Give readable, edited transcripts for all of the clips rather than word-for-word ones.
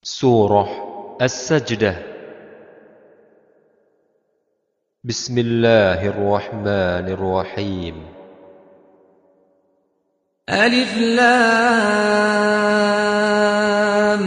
Surah As-Sajdah. Bismillahirrahmanirrahim. Alif Lam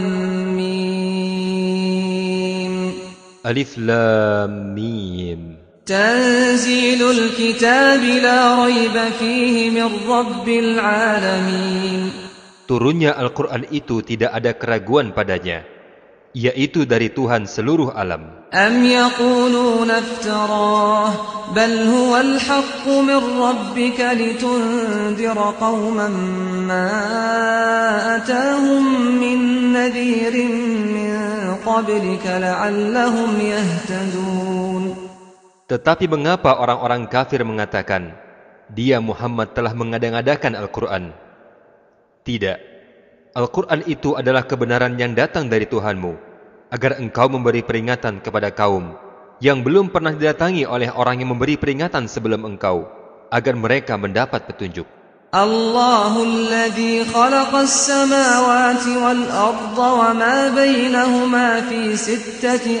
Mim. Alif Lam Mim. Tanzilul kitab la raiba fihi min rabbil alamin. Turunnya Al-Quran itu tidak ada keraguan padanya, yaitu dari Tuhan seluruh alam. Am yaquluna iftarah bal huwa al-haqqu min rabbika litundira qauman ma atahum min nadhirin min qablika la'allahum yahtadun. Tetapi mengapa orang-orang kafir mengatakan, dia Muhammad telah mengada-ngadakan Al-Quran? Tidak, Al-Quran itu adalah kebenaran yang datang dari Tuhanmu, agar engkau memberi peringatan kepada kaum yang belum pernah didatangi oleh orang yang memberi peringatan sebelum engkau, agar mereka mendapat petunjuk. Allahul ladzi khalaqas samawati wal arda wa ma bainahuma fi sittati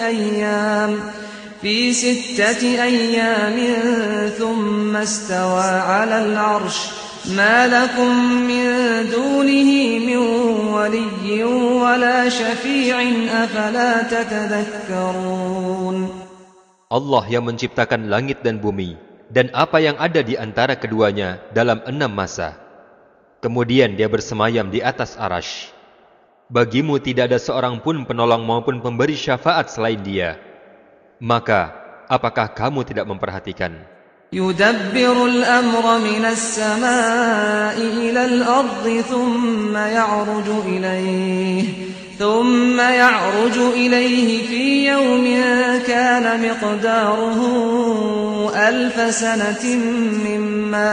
ayyamin thumma istawa 'alal 'arsy. ما لكم من دونه من ولي ولا شفيع أفلا تتذكرون. Allah yang menciptakan langit dan bumi dan apa yang ada di antara keduanya dalam 6 masa. Kemudian dia bersemayam di atas arasy. Bagimu tidak ada seorang pun penolong maupun pemberi syafaat selain dia. Maka apakah kamu tidak memperhatikan? يدبر الأمر من السماء إلى الأرض ثم يعرج إليه في يوم كان مقداره 1000 سنة مما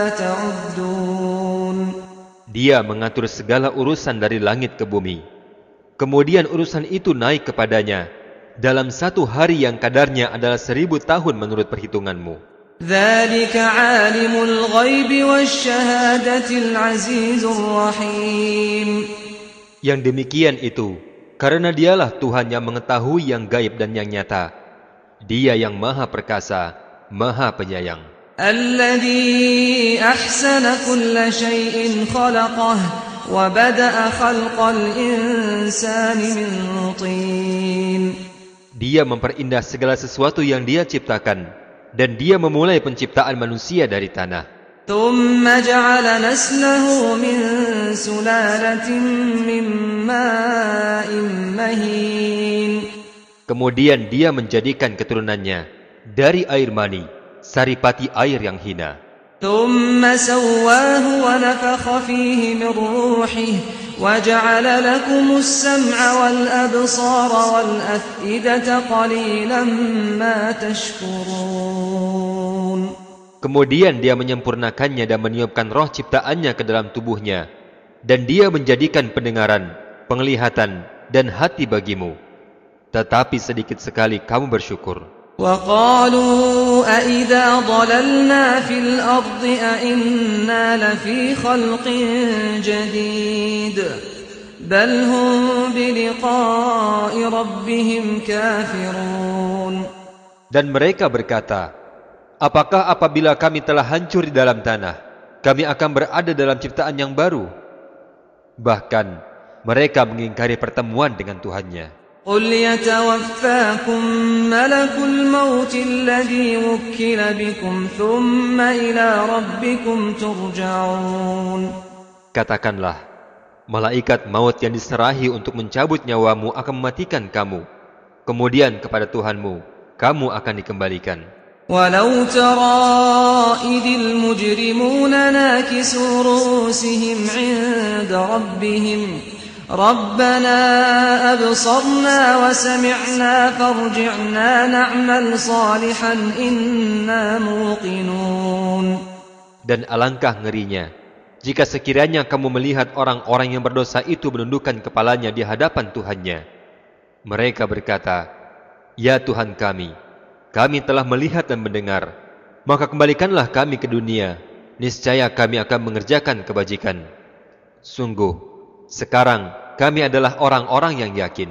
تعدون. Dia mengatur segala urusan dari langit ke bumi. Kemudian urusan itu naik kepadanya dalam 1 hari yang kadarnya adalah 1000 tahun menurut perhitunganmu. ذلك عالم الغيب والشهادة العزيز الرحيم. Yang demikian itu karena dialah Tuhan yang mengetahui yang gaib dan yang nyata. Dia yang maha perkasa, maha penyayang. الذي أحسن كل شيء خلقه وبدأ خلق الإنسان من طين. Dia memperindah segala sesuatu yang dia ciptakan, dan dia memulai penciptaan manusia dari tanah. ثم جعل نسله من سلالة من ماء مهين. Kemudian dia menjadikan keturunannya dari air mani, saripati air yang hina. ثم سواه ونفخ فيه من روحه وجعل لكم السمع والأبصار والأفئدة قليلا ما تشكرون. Kemudian dia menyempurnakannya dan meniupkan roh ciptaannya ke dalam tubuhnya, dan dia menjadikan pendengaran, penglihatan, dan hati bagimu. Tetapi sedikit sekali kamu bersyukur. وقالوا أئذا ضللنا في الأرض أئنا لفي خلق جديد بل هم بلقاء ربهم كافرون. Dan mereka berkata, apakah apabila kami telah hancur di dalam tanah, kami akan berada dalam ciptaan yang baru? Bahkan mereka mengingkari pertemuan dengan Tuhannya. قل يتوفاكم ملك الموت الذي وكل بكم ثم إلى ربكم ترجعون. Katakanlah, malaikat maut yang diserahi untuk mencabut nyawamu akan mematikan kamu. Kemudian kepada Tuhanmu, kamu akan dikembalikan. ولو ترى إذ المجرمون ناكسوا رؤوسهم عند ربهم ربنا أبصرنا وسمعنا فارجعنا نعمل صالحا إنا موقنون. Dan alangkah ngerinya jika sekiranya kamu melihat orang-orang yang berdosa itu menundukkan kepalanya di hadapan Tuhannya. Mereka berkata, ya Tuhan kami telah melihat dan mendengar, maka kembalikanlah kami ke dunia, niscaya kami akan mengerjakan kebajikan. Sungguh, sekarang kami adalah orang-orang yang yakin.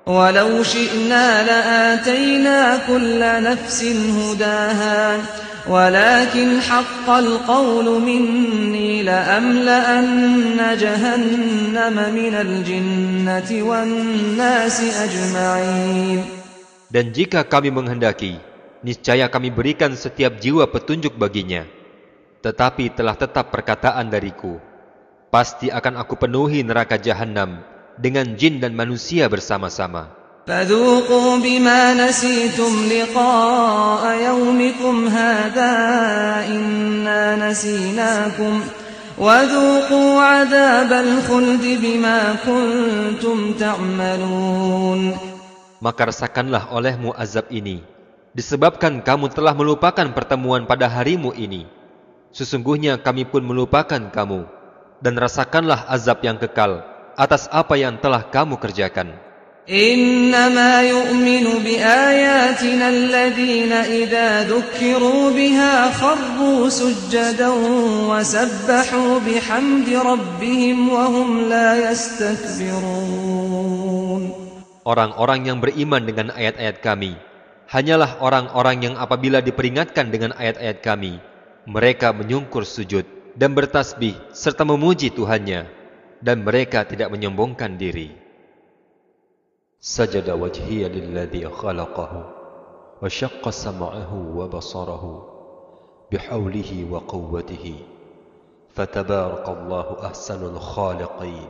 ولو شئنا لآتينا كل نفس هداها ولكن حق القول مني لأملأن جهنم من الجنة والناس أجمعين. Dan jika kami menghendaki, niscaya kami berikan setiap jiwa petunjuk baginya. Tetapi telah tetap perkataan dariku, pasti akan aku penuhi neraka Jahannam dengan jin dan manusia bersama-sama. فذوقوا بما نسيتم لقاء يومكم هذا إنا نسيناكم وذوقوا عذاب الخلد بما كنتم تعملون. Maka rasakanlah olehmu azab ini, disebabkan kamu telah melupakan pertemuan pada harimu ini. Sesungguhnya kami pun melupakan kamu, dan rasakanlah azab yang kekal atas apa yang telah kamu kerjakan. إنما يؤمن بآياتنا الذين إذا ذكروا بها خروا سجدا وسبحوا بحمد ربهم وهم لا يستكبرون. Orang-orang yang beriman dengan ayat-ayat kami hanyalah orang-orang yang apabila diperingatkan dengan ayat-ayat kami, mereka menyungkur sujud dan bertasbih serta memuji Tuhannya, dan mereka tidak menyombongkan diri. Sajada wajhiya lilladzi khalaqahu wa syaqqa sam'ahu wa basarahu bihaulihi wa quwwatihi fatabarakallahu ahsanul khaliqin.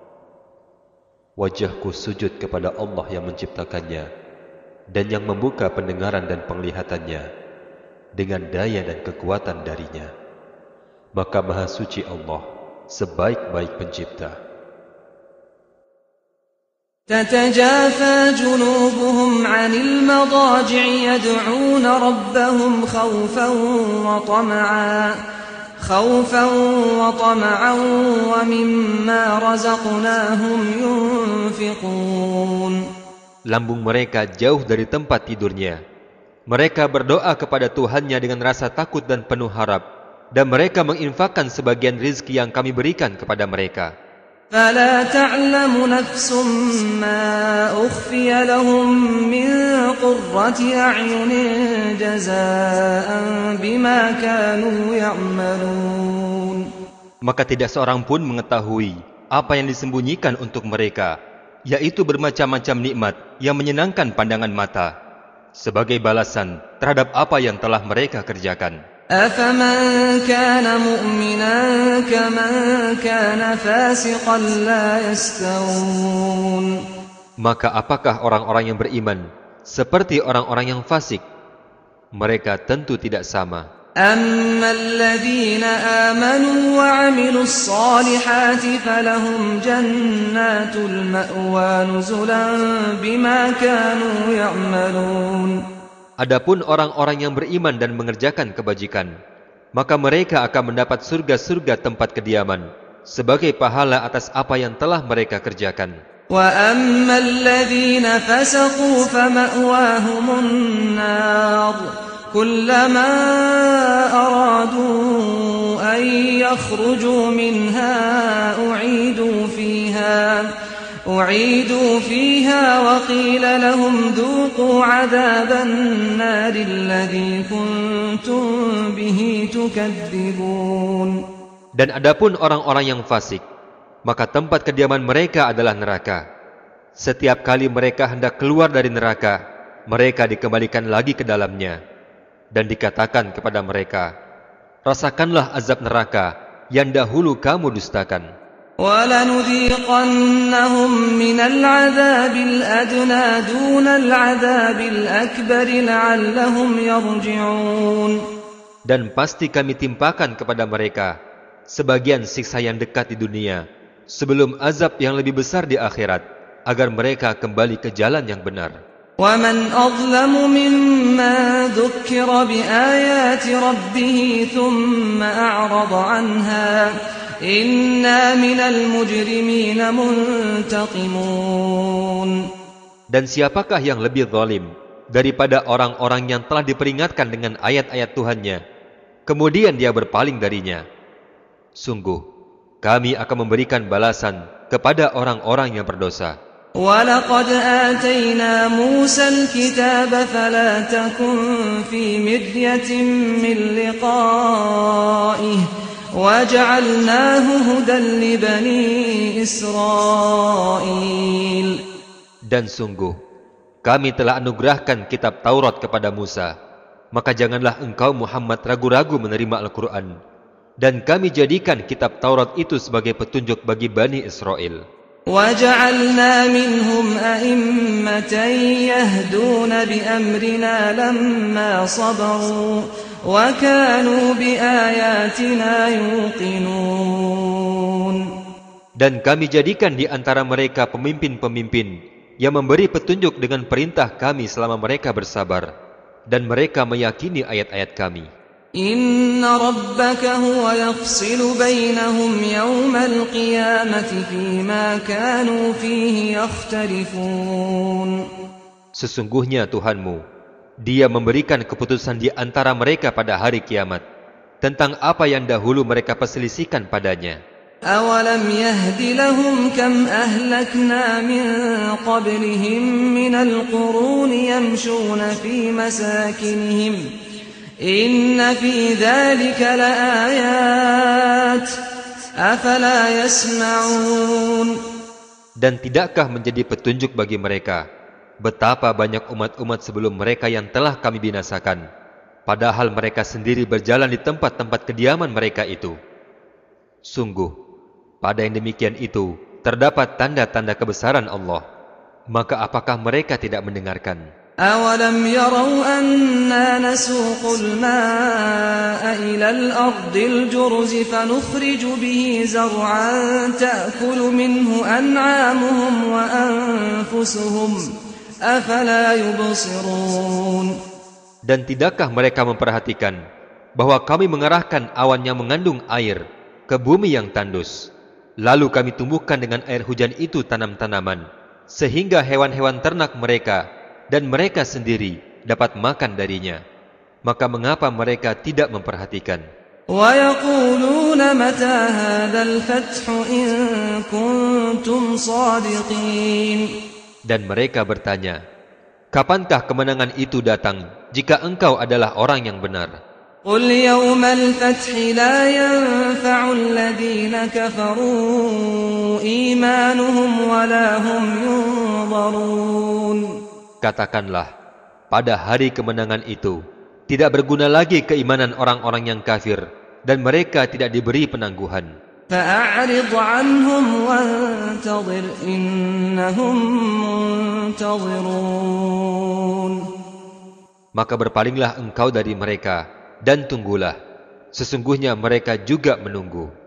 Wajahku sujud kepada Allah yang menciptakannya dan yang membuka pendengaran dan penglihatannya dengan daya dan kekuatan darinya. Maka Maha Suci Allah, sebaik-baik pencipta. تتجافى جنوبهم عن المضاجع يدعون ربهم خوفا وطمعا ومما رزقناهم ينفقون. Lambung mereka jauh dari tempat tidurnya. Mereka berdoa kepada Tuhannya dengan rasa takut dan penuh harap, dan mereka menginfakkan sebagian rizki yang kami berikan kepada mereka. فلا تعلم نفس ما أخفي لهم من قرة أعين جزاء بما كانوا يعملون. Maka tidak seorang pun mengetahui apa yang disembunyikan untuk mereka, yaitu bermacam-macam nikmat yang menyenangkan pandangan mata, sebagai balasan terhadap apa yang telah mereka kerjakan. أفمن كان مؤمنا كمن كان فاسقا لا يستوون. Maka apakah orang-orang yang beriman seperti orang-orang yang fasik? Mereka tentu tidak sama. أما الذين آمنوا وعملوا الصالحات فلهم جنات المأوى نزلا بما كانوا يعملون. Adapun orang-orang yang beriman dan mengerjakan kebajikan, maka mereka akan mendapat surga-surga tempat kediaman sebagai pahala atas apa yang telah mereka kerjakan. وَأَمَّا الَّذِينَ فَسَقُوا فَمَأْوَاهُمُ النَّارُ كُلَّمَا أَرَادُوا أَن يَخْرُجُوا مِنْهَا أُعِيدُوا فِيهَا وَقِيلَ لَهُمْ ذُوقُوا عَذَابَ النَّارِ الَّذِي كُنتُم بِهِ تُكَذِّبُونَ. Dan adapun orang-orang yang fasik, maka tempat kediaman mereka adalah neraka. Setiap kali mereka hendak keluar dari neraka, mereka dikembalikan lagi ke dalamnya, dan dikatakan kepada mereka, rasakanlah azab neraka yang dahulu kamu dustakan. وَلَنُذِيقَنَّهُمْ مِنَ الْعَذَابِ الْأَدْنَى دُونَ الْعَذَابِ الْأَكْبَرِ لَعَلَّهُمْ يَرْجِعُونَ. Dan pasti kami timpakan kepada mereka sebagian siksa yang dekat di dunia sebelum azab yang lebih besar di akhirat, agar mereka kembali ke jalan yang benar. وَمَنْ أَظْلَمُ مِمَّنْ ذُكِّرَ بِآيَاتِ رَبِّهِ ثُمَّ أَعْرَضَ عَنْهَا إِنَّا مِنَ الْمُجْرِمِينَ مُنْتَقِمُونَ. Dan siapakah yang lebih zalim daripada orang-orang yang telah diperingatkan dengan ayat-ayat Tuhannya, kemudian dia berpaling darinya? Sungguh, kami akan memberikan balasan kepada orang-orang yang berdosa. وَلَقَدْ آتَيْنَا مُوسَى الْكِتَابَ فَلَا تَكُنْ فِي مِرْيَةٍ مِّن لِّقَائِهِ وَجَعَلْنَاهُ هُدًى لِّبَنِي إِسْرَائِيلَ. Dan sungguh, kami telah anugerahkan kitab Taurat kepada Musa. Maka janganlah engkau Muhammad ragu-ragu menerima Al-Quran. Dan kami jadikan kitab Taurat itu sebagai petunjuk bagi Bani Israel. وَجَعَلْنَا مِنْهُمْ أَئِمَّةً يَهْدُونَ بِأَمْرِنَا لَمَّا صَبَرُوا وَكَانُوا بِآيَاتِنَا يُوقِنُونَ. Dan kami jadikan di antara mereka pemimpin-pemimpin yang memberi petunjuk dengan perintah kami selama mereka bersabar, dan mereka meyakini ayat-ayat kami. Inna rabbaka huwa yafsilu bainahum yawmal qiyamati fima kanu fihi yakhtalifun. Sesungguhnya Tuhanmu, Dia memberikan keputusan di antara mereka pada hari kiamat tentang apa yang dahulu mereka perselisihkan padanya. أَوَلَمْ يَهْدِ لَهُمْ كَمْ أَهْلَكْنَا مِنْ قَبْلِهِمْ مِنَ الْقُرُونِ يَمْشُونَ فِي مَسَاكِنِهِمْ إِنَّ فِي ذَلِكَ لَآيَاتٍ أَفَلَا يَسْمَعُونَ. Dan tidakkah menjadi petunjuk bagi mereka betapa banyak umat-umat sebelum mereka yang telah kami binasakan, padahal mereka sendiri berjalan di tempat-tempat kediaman mereka itu. Sungguh, pada yang demikian itu terdapat tanda-tanda kebesaran Allah. Maka apakah mereka tidak mendengarkan? أَوَلَمْ يَرَوْا أَنَّا نَسُوقُ الْمَاءَ إِلَى الْأَرْضِ الْجُرُزِ فَنُخْرِجُ بِهِ زَرْعًا تَأْكُلُ مِنْهُ أَنْعَامُهُمْ وَأَنْفُسُهُمْ أَفَلَا يُبْصِرُونَ. Dan tidakkah mereka memperhatikan bahwa kami mengarahkan awan yang mengandung air ke bumi yang tandus, lalu kami tumbuhkan dengan air hujan itu tanam-tanaman, sehingga hewan-hewan ternak mereka dan mereka sendiri dapat makan darinya. Maka mengapa mereka tidak memperhatikan? وَيَقُولُونَ مَتَى هَذَا الْفَتْحُ إِن كُنتُمْ صَادِقِينَ. Dan mereka bertanya, kapankah kemenangan itu datang jika engkau adalah orang yang benar? قُلْ يَوْمَ الْفَتْحِ لَا يَنْفَعُ الَّذِينَ كَفَرُوا إِيمَانُهُمْ وَلَا هُمْ يُنظَرُونَ. Katakanlah, pada hari kemenangan itu tidak berguna lagi keimanan orang-orang yang kafir, dan mereka tidak diberi penangguhan. فَأَعْرِضْ عَنْهُمْ وَانْتَظِرْ إِنَّهُمْ مُنْتَظِرُونَ. Maka berpalinglah engkau dari mereka dan tunggulah, sesungguhnya mereka juga menunggu.